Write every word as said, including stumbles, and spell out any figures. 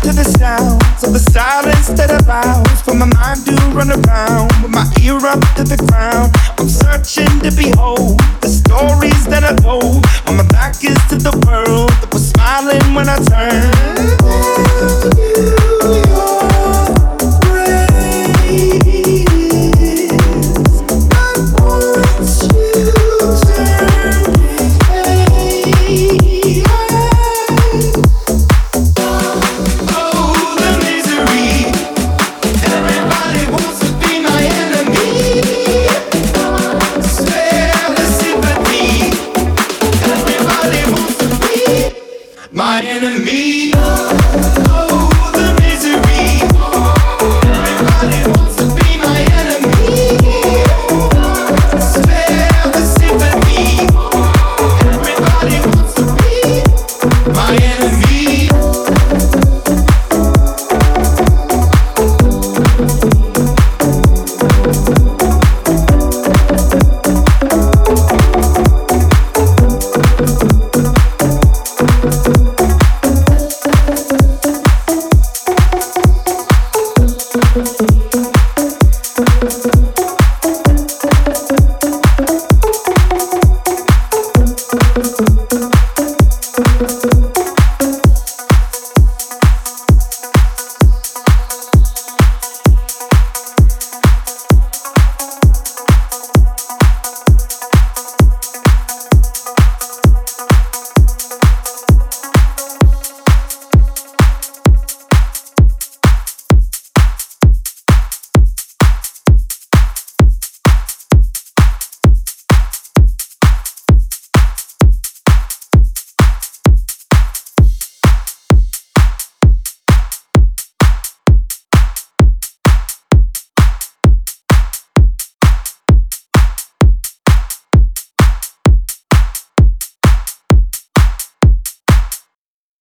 to the sounds of the silence that allows for my mind to run around with my ear up to the ground. I'm searching to behold the stories that I told. On my back is to the world that was smiling when I turned.